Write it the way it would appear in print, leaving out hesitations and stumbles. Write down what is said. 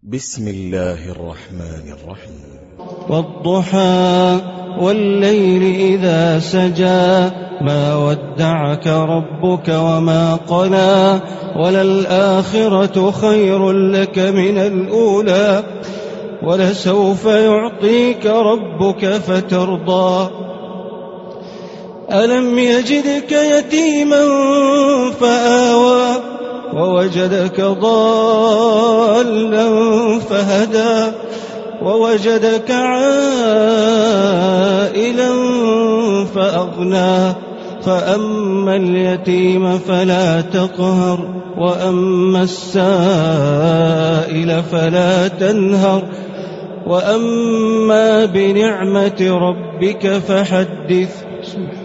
بسم الله الرحمن الرحيم. والضحى والليل إذا سجى ما ودعك ربك وما قلى وللآخرة خير لك من الأولى ولسوف يعطيك ربك فترضى ألم يجدك يتيما فآوى ووجدك ضالا فهدى ووجدك عائلا فأغنى فأما اليتيم فلا تقهر وأما السائل فلا تنهر وأما بنعمة ربك فحدث.